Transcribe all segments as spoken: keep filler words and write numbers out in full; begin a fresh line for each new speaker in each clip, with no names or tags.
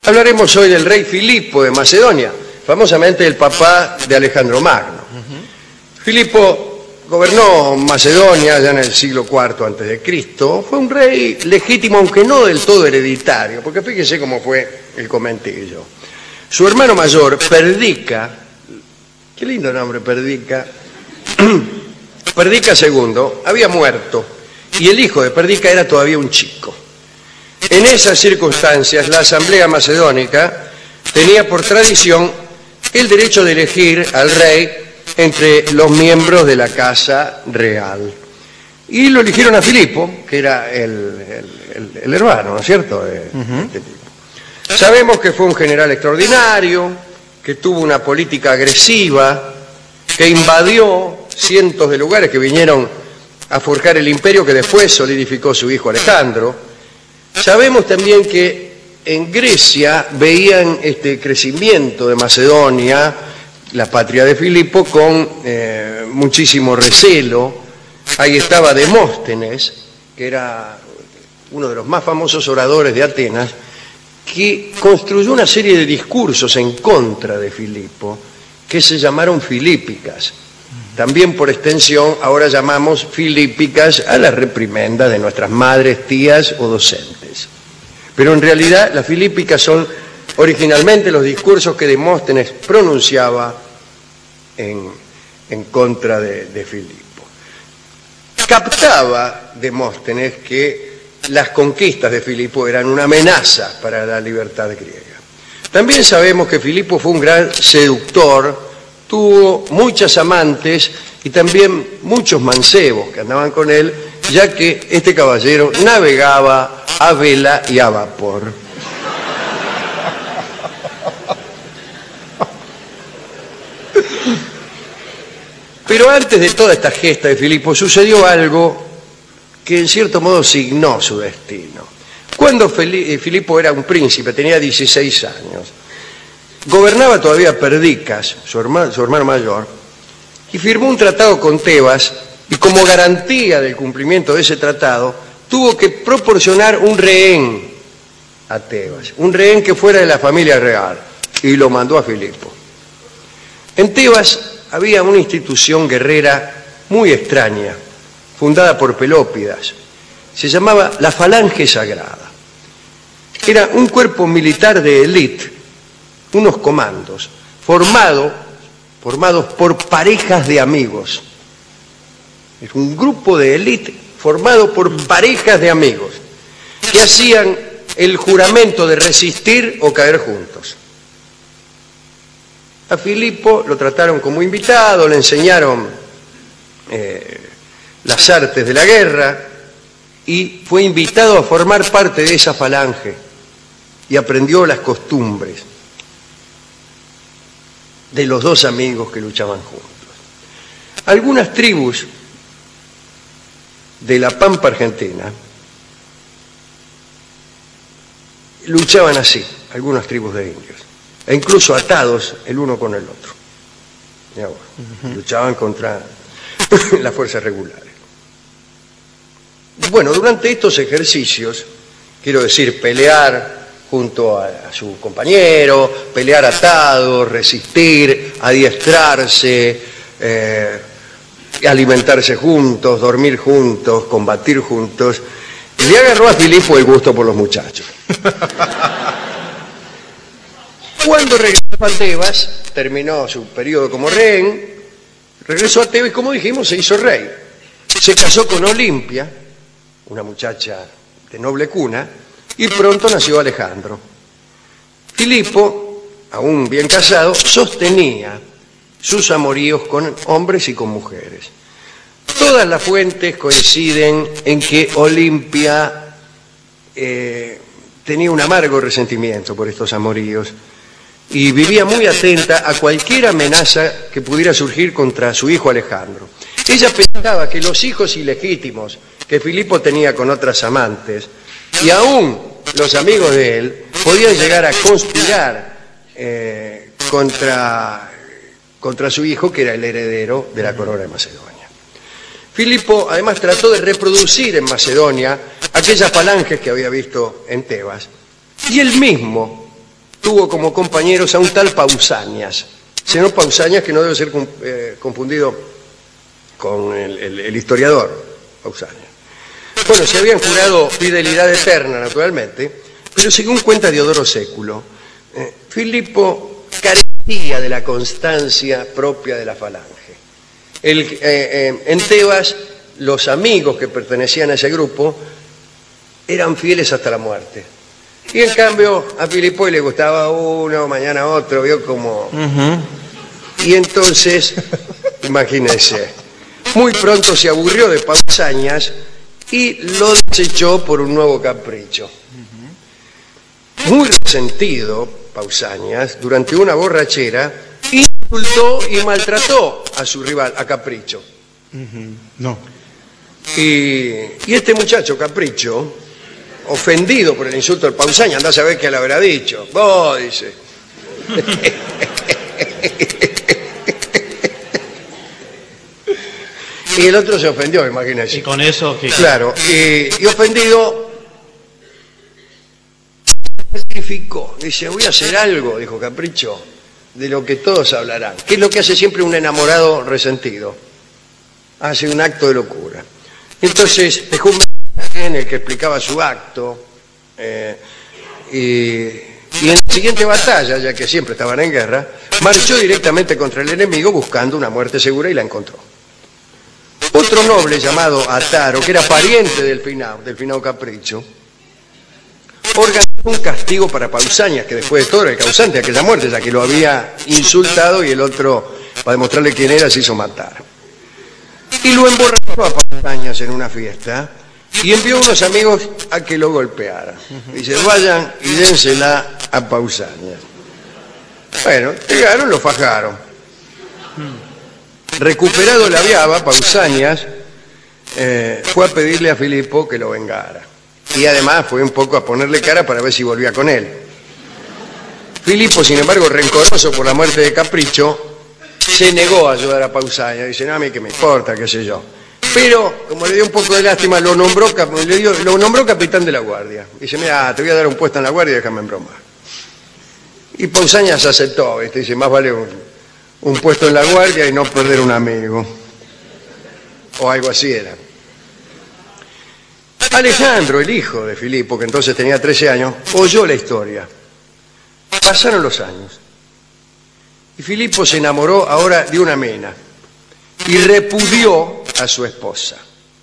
Hablaremos hoy del rey Filipo de Macedonia, famosamente el papá de Alejandro Magno. Uh-huh. Filipo gobernó Macedonia ya en el siglo cuarto antes de Cristo. Fue un rey legítimo, aunque no del todo hereditario, porque fíjese cómo fue el comentillo. Su hermano mayor, Perdica, qué lindo nombre, Perdica, Perdica segundo, había muerto, y el hijo de Perdica era todavía un chico. En esas circunstancias, la Asamblea Macedónica tenía por tradición el derecho de elegir al rey entre los miembros de la Casa Real. Y lo eligieron a Filipo, que era el, el, el, el hermano, ¿no es cierto?, de, uh-huh. este tipo. Sabemos que fue un general extraordinario, que tuvo una política agresiva, que invadió cientos de lugares que vinieron a forjar el imperio que después solidificó su hijo Alejandro. Sabemos también que en Grecia veían este crecimiento de Macedonia, la patria de Filipo, con eh, muchísimo recelo. Ahí estaba Demóstenes, que era uno de los más famosos oradores de Atenas, que construyó una serie de discursos en contra de Filipo, que se llamaron filípicas. También por extensión ahora llamamos filípicas a las reprimendas de nuestras madres, tías o docentes. Pero en realidad las filípicas son originalmente los discursos que Demóstenes pronunciaba en, en contra de, de Filipo. Captaba Demóstenes que las conquistas de Filipo eran una amenaza para la libertad griega. También sabemos que Filipo fue un gran seductor, tuvo muchas amantes y también muchos mancebos que andaban con él, ya que este caballero navegaba a vela y a vapor. Pero antes de toda esta gesta de Filipo sucedió algo que en cierto modo signó su destino. Cuando Filipo era un príncipe, tenía dieciséis años, gobernaba todavía Perdicas, su hermano, su hermano mayor, y firmó un tratado con Tebas, y como garantía del cumplimiento de ese tratado, tuvo que proporcionar un rehén a Tebas, un rehén que fuera de la familia real, y lo mandó a Filipo. En Tebas había una institución guerrera muy extraña, fundada por Pelópidas. Se llamaba la Falange Sagrada. Era un cuerpo militar de élite, unos comandos, formado, formados por parejas de amigos. Es un grupo de élite formado por parejas de amigos que hacían el juramento de resistir o caer juntos. A Filipo lo trataron como invitado, le enseñaron eh, las artes de la guerra y fue invitado a formar parte de esa falange y aprendió las costumbres de los dos amigos que luchaban juntos. Algunas tribus de la Pampa Argentina luchaban así, algunas tribus de indios, e incluso atados el uno con el otro. Ya, bueno, uh-huh. Luchaban contra las fuerzas regulares. Bueno, durante estos ejercicios, quiero decir, pelear junto a, a su compañero, pelear atado, resistir, adiestrarse, eh, alimentarse juntos, dormir juntos, combatir juntos, le agarró a Filipo el gusto por los muchachos. Cuando regresó a Tebas, terminó su periodo como rehén, regresó a Tebas y, como dijimos, se hizo rey. Se casó con Olimpia, una muchacha de noble cuna, y pronto nació Alejandro. Filipo, aún bien casado, sostenía sus amoríos con hombres y con mujeres. Todas las fuentes coinciden en que Olimpia eh, tenía un amargo resentimiento por estos amoríos y vivía muy atenta a cualquier amenaza que pudiera surgir contra su hijo Alejandro. Ella pensaba que los hijos ilegítimos que Filipo tenía con otras amantes, y aún los amigos de él, podían llegar a conspirar eh, contra, contra su hijo, que era el heredero de la corona de Macedonia. Filipo además trató de reproducir en Macedonia aquellas falanges que había visto en Tebas, y él mismo tuvo como compañeros a un tal Pausanias, sino Pausanias, que no debe ser eh, confundido con el, el, el historiador Pausanias. Bueno, se habían jurado fidelidad eterna, naturalmente, pero según cuenta Diodoro Século, eh, Filipo carecía de la constancia propia de la falange. El, eh, eh, en Tebas, los amigos que pertenecían a ese grupo eran fieles hasta la muerte. Y en cambio a Filipo le gustaba uno, mañana otro, vio como... Uh-huh. Y entonces, imagínense, muy pronto se aburrió de Pausanias y lo desechó por un nuevo capricho. Uh-huh. Muy resentido, Pausanias, durante una borrachera, insultó y maltrató a su rival, a Capricho.
Uh-huh. No.
Y, y este muchacho, Capricho, ofendido por el insulto del Pausanias, andá a saber qué le habrá dicho. Vos, dice. Y el otro se ofendió, imagínense.
Y con eso... que
Claro, y, y ofendido, sacrificó. Dice, voy a hacer algo, dijo Capricho, de lo que todos hablarán. ¿Qué es lo que hace siempre un enamorado resentido? Hace un acto de locura. Entonces dejó un mensaje en el que explicaba su acto, eh, y, y en la siguiente batalla, ya que siempre estaban en guerra, marchó directamente contra el enemigo buscando una muerte segura y la encontró. Otro noble llamado Ataro, que era pariente del finado, del finado Capricho, organizó un castigo para Pausanias, que después de todo era el causante de aquella muerte, ya que lo había insultado y el otro, para demostrarle quién era, se hizo matar. Y lo emborrachó a Pausanias en una fiesta y envió a unos amigos a que lo golpearan. Dice, vayan y dénsela a Pausanias. Bueno, llegaron, lo fajaron. Recuperado la viaba, Pausanias eh, fue a pedirle a Filipo que lo vengara. Y además fue un poco a ponerle cara para ver si volvía con él. Filipo, sin embargo, rencoroso por la muerte de Capricho, se negó a ayudar a Pausanias. Dice, no, a mí que me importa, qué sé yo. Pero, como le dio un poco de lástima, lo nombró, le dio, lo nombró capitán de la guardia. Dice, mira, te voy a dar un puesto en la guardia y déjame en broma. Y Pausanias aceptó, ¿viste? Dice, más vale un, un puesto en la guardia y no perder un amigo. O algo así era. Alejandro, el hijo de Filipo, que entonces tenía trece años, oyó la historia. Pasaron los años. Y Filipo se enamoró ahora de una mena y repudió a su esposa.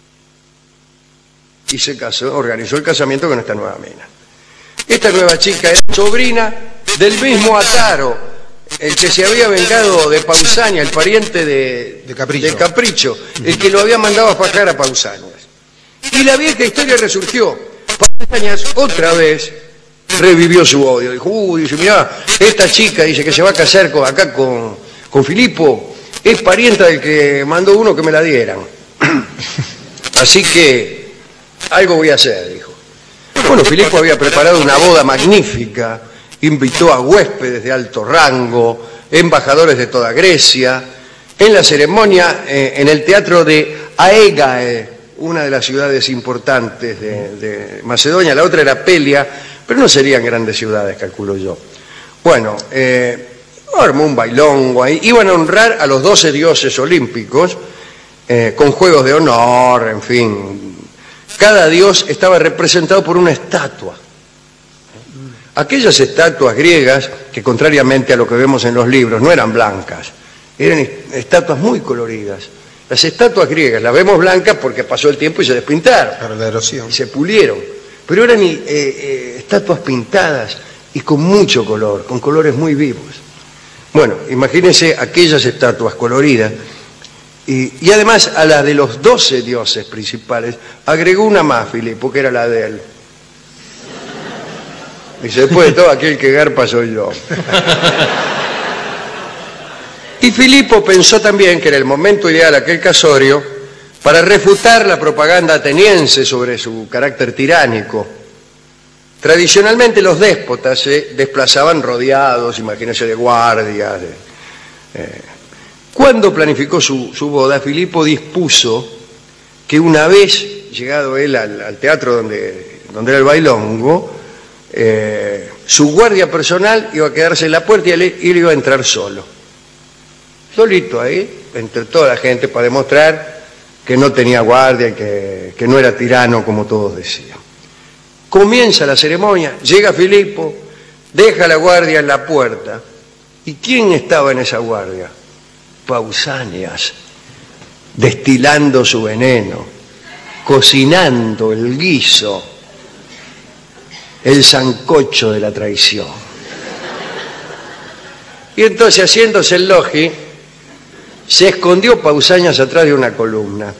Y se casó, organizó el casamiento con esta nueva mena. Esta nueva chica era sobrina del mismo Ataro, el que se había vengado de Pausanias, el pariente de,
de Capricho.
de Capricho, el que lo había mandado a fajar a Pausanias. Y la vieja historia resurgió. Pausanias otra vez revivió su odio. Dijo, uy, dice, mirá, esta chica dice que se va a casar con, acá con, con Filipo, es parienta del que mandó uno que me la dieran. Así que algo voy a hacer, dijo. Bueno, Filipo había preparado una boda magnífica, invitó a huéspedes de alto rango, embajadores de toda Grecia. En la ceremonia, eh, en el teatro de Aegae, una de las ciudades importantes de, de Macedonia, la otra era Pelia, pero no serían grandes ciudades, calculo yo. Bueno, eh, armó un bailongo ahí, iban a honrar a los doce dioses olímpicos, eh, con juegos de honor, en fin. Cada dios estaba representado por una estatua. Aquellas estatuas griegas, que contrariamente a lo que vemos en los libros, no eran blancas, eran estatuas muy coloridas. Las estatuas griegas las vemos blancas porque pasó el tiempo y se despintaron.
Para la erosión.
Y se pulieron. Pero eran eh, eh, estatuas pintadas y con mucho color, con colores muy vivos. Bueno, imagínense aquellas estatuas coloridas. Y, y además a la de los doce dioses principales agregó una más, Filipo, que era la de él. Dice, después de todo, aquel que garpa soy yo. Y Filipo pensó también que era el momento ideal aquel casorio para refutar la propaganda ateniense sobre su carácter tiránico. Tradicionalmente los déspotas se desplazaban rodeados, imagínense, de guardias. De, eh. Cuando planificó su, su boda, Filipo dispuso que una vez llegado él al, al teatro donde, donde era el bailongo, eh, su guardia personal iba a quedarse en la puerta y él, él iba a entrar solo. Solito ahí, entre toda la gente, para demostrar que no tenía guardia y que, que no era tirano como todos decían. Comienza la ceremonia, llega Filipo, deja la guardia en la puerta. ¿Y quién estaba en esa guardia? Pausanias, destilando su veneno, cocinando el guiso, el sancocho de la traición. Y entonces, haciéndose el logi, se escondió Pausanias atrás de una columna.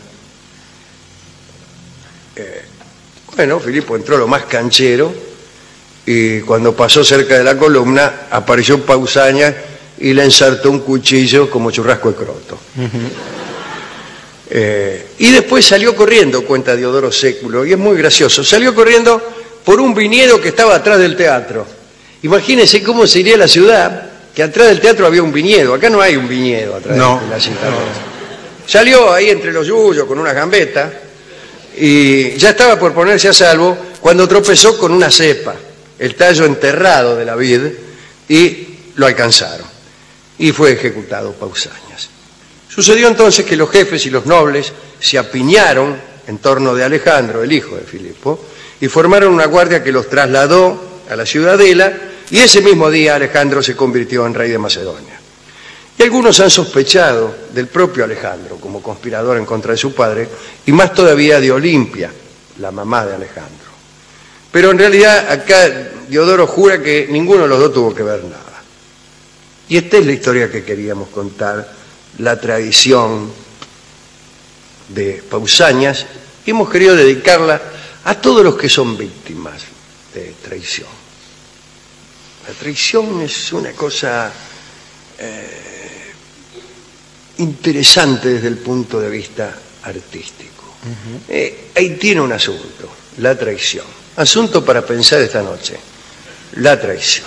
Eh, bueno, Filipo entró lo más canchero y cuando pasó cerca de la columna apareció Pausanias y le ensartó un cuchillo como churrasco de croto. Uh-huh. eh, y después salió corriendo, cuenta Diodoro Século, y es muy gracioso, salió corriendo por un viñedo que estaba atrás del teatro. Imagínense cómo sería la ciudad, que atrás del teatro había un viñedo. Acá no hay un viñedo atrás no, de la ciudad. No. Salió ahí entre los yuyos con una gambeta y ya estaba por ponerse a salvo cuando tropezó con una cepa, el tallo enterrado de la vid, y lo alcanzaron. Y fue ejecutado Pausanias. Sucedió entonces que los jefes y los nobles se apiñaron en torno de Alejandro, el hijo de Filipo, y formaron una guardia que los trasladó a la ciudadela, y ese mismo día Alejandro se convirtió en rey de Macedonia. Y algunos han sospechado del propio Alejandro como conspirador en contra de su padre, y más todavía de Olimpia, la mamá de Alejandro. Pero en realidad acá Diodoro jura que ninguno de los dos tuvo que ver nada. Y esta es la historia que queríamos contar, la tradición de Pausanias, y hemos querido dedicarla a todos los que son víctimas de traición. La traición es una cosa eh, interesante desde el punto de vista artístico. Uh-huh. eh, ahí tiene un asunto, la traición. Asunto para pensar esta noche, la traición.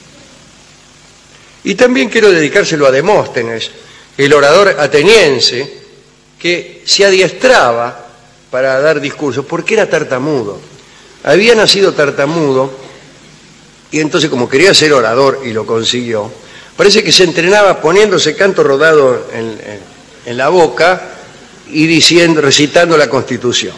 Y también quiero dedicárselo a Demóstenes, el orador ateniense, que se adiestraba para dar discursos, porque era tartamudo. Había nacido tartamudo, y entonces como quería ser orador, y lo consiguió, parece que se entrenaba poniéndose canto rodado en, en, en la boca y diciendo, recitando la Constitución.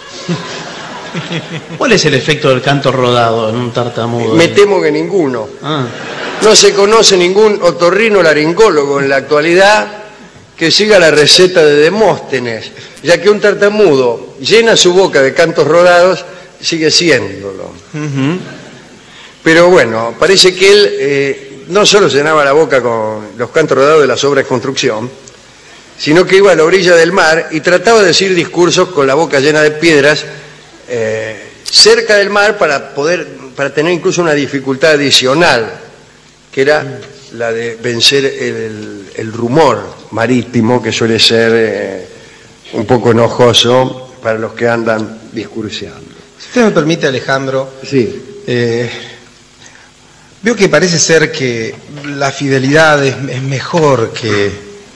¿Cuál es el efecto del canto rodado en un tartamudo?
Me temo que ninguno. Ah. No se conoce ningún otorrinolaringólogo en la actualidad que siga la receta de Demóstenes, ya que un tartamudo llena su boca de cantos rodados, sigue siéndolo. Uh-huh. Pero bueno, parece que él eh, no solo llenaba la boca con los cantos rodados de las obras de construcción, sino que iba a la orilla del mar y trataba de decir discursos con la boca llena de piedras eh, cerca del mar para poder, para tener incluso una dificultad adicional, que era la de vencer el, el rumor marítimo, que suele ser eh, un poco enojoso para los que andan discurseando.
Si usted me permite, Alejandro,
sí.
eh, veo que parece ser que la fidelidad es, es mejor que,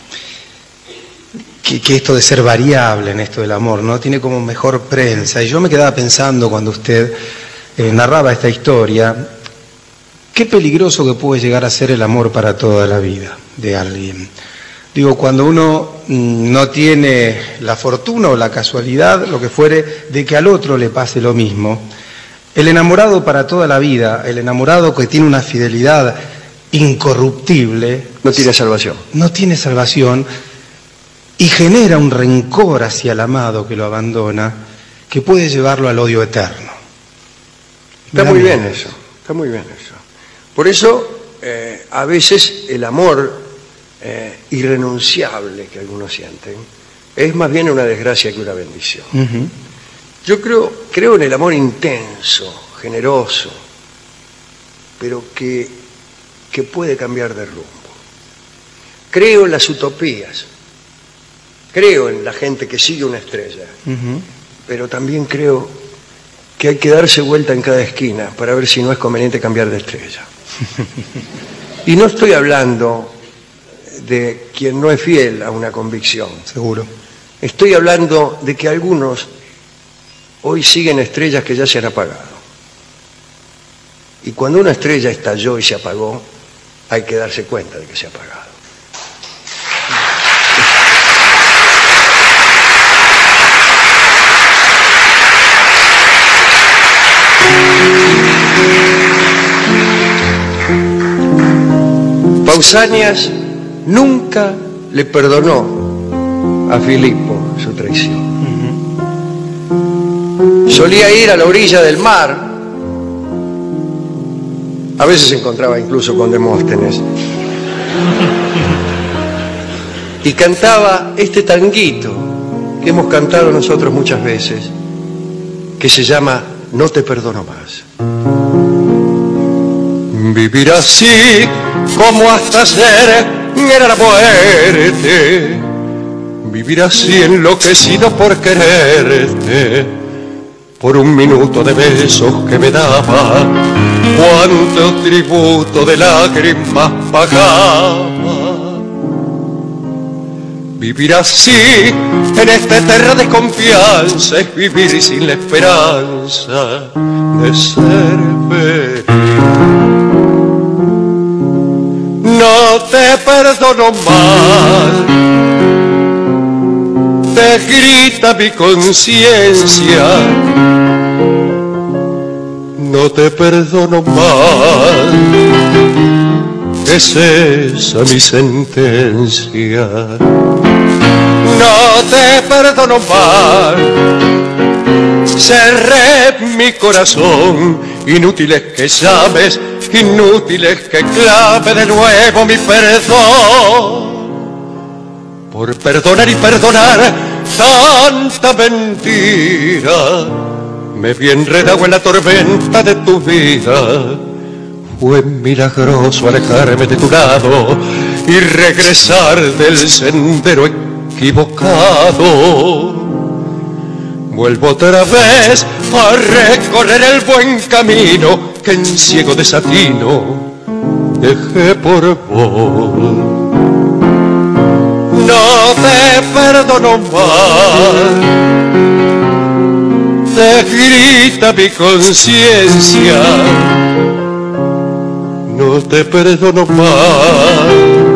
que, que esto de ser variable en esto del amor, ¿no? Tiene como mejor prensa. Y yo me quedaba pensando cuando usted eh, narraba esta historia, qué peligroso que puede llegar a ser el amor para toda la vida de alguien. Digo, cuando uno no tiene la fortuna o la casualidad, lo que fuere, de que al otro le pase lo mismo, el enamorado para toda la vida, el enamorado que tiene una fidelidad incorruptible,
no tiene salvación.
No tiene salvación y genera un rencor hacia el amado que lo abandona, que puede llevarlo al odio eterno.
Está muy bien eso, está muy bien eso. Por eso, eh, a veces el amor eh, irrenunciable que algunos sienten es más bien una desgracia que una bendición. Uh-huh. Yo creo, creo en el amor intenso, generoso, pero que, que puede cambiar de rumbo. Creo en las utopías, creo en la gente que sigue una estrella, uh-huh. pero también creo que hay que darse vuelta en cada esquina para ver si no es conveniente cambiar de estrella. Y no estoy hablando de quien no es fiel a una convicción.
Seguro.
Estoy hablando de que algunos hoy siguen estrellas que ya se han apagado. Y cuando una estrella estalló y se apagó, hay que darse cuenta de que se ha apagado. Pausanias nunca le perdonó a Filipo su traición. Solía ir a la orilla del mar, a veces se encontraba incluso con Demóstenes, y cantaba este tanguito que hemos cantado nosotros muchas veces, que se llama No te perdono más. Vivir así como hasta ser era la muerte, vivir así enloquecido por quererte, por un minuto de besos que me daba, cuánto tributo de lágrimas pagaba. Vivir así en esta eterna desconfianza es vivir sin la esperanza de ser feliz. No te perdono más, te grita mi conciencia. No te perdono más, es esa mi sentencia. No te perdono más, cerré mi corazón. Inútil es que llames, inútil es que clame de nuevo mi perdón. Por perdonar y perdonar tanta mentira, me vi enredado en la tormenta de tu vida. Fue milagroso alejarme de tu lado y regresar del sendero equivocado. Vuelvo otra vez a recorrer el buen camino que en ciego desatino dejé por vos. No te perdono más, te grita mi conciencia. No te perdono más,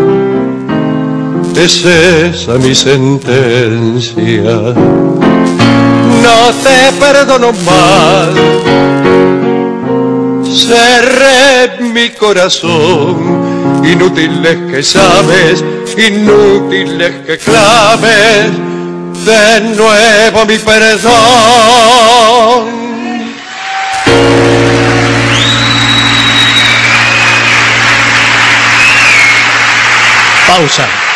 es esa mi sentencia. No te perdono más, cerré mi corazón. Inútil es que sabes, inútil es que clames de nuevo mi perdón.
Pausa.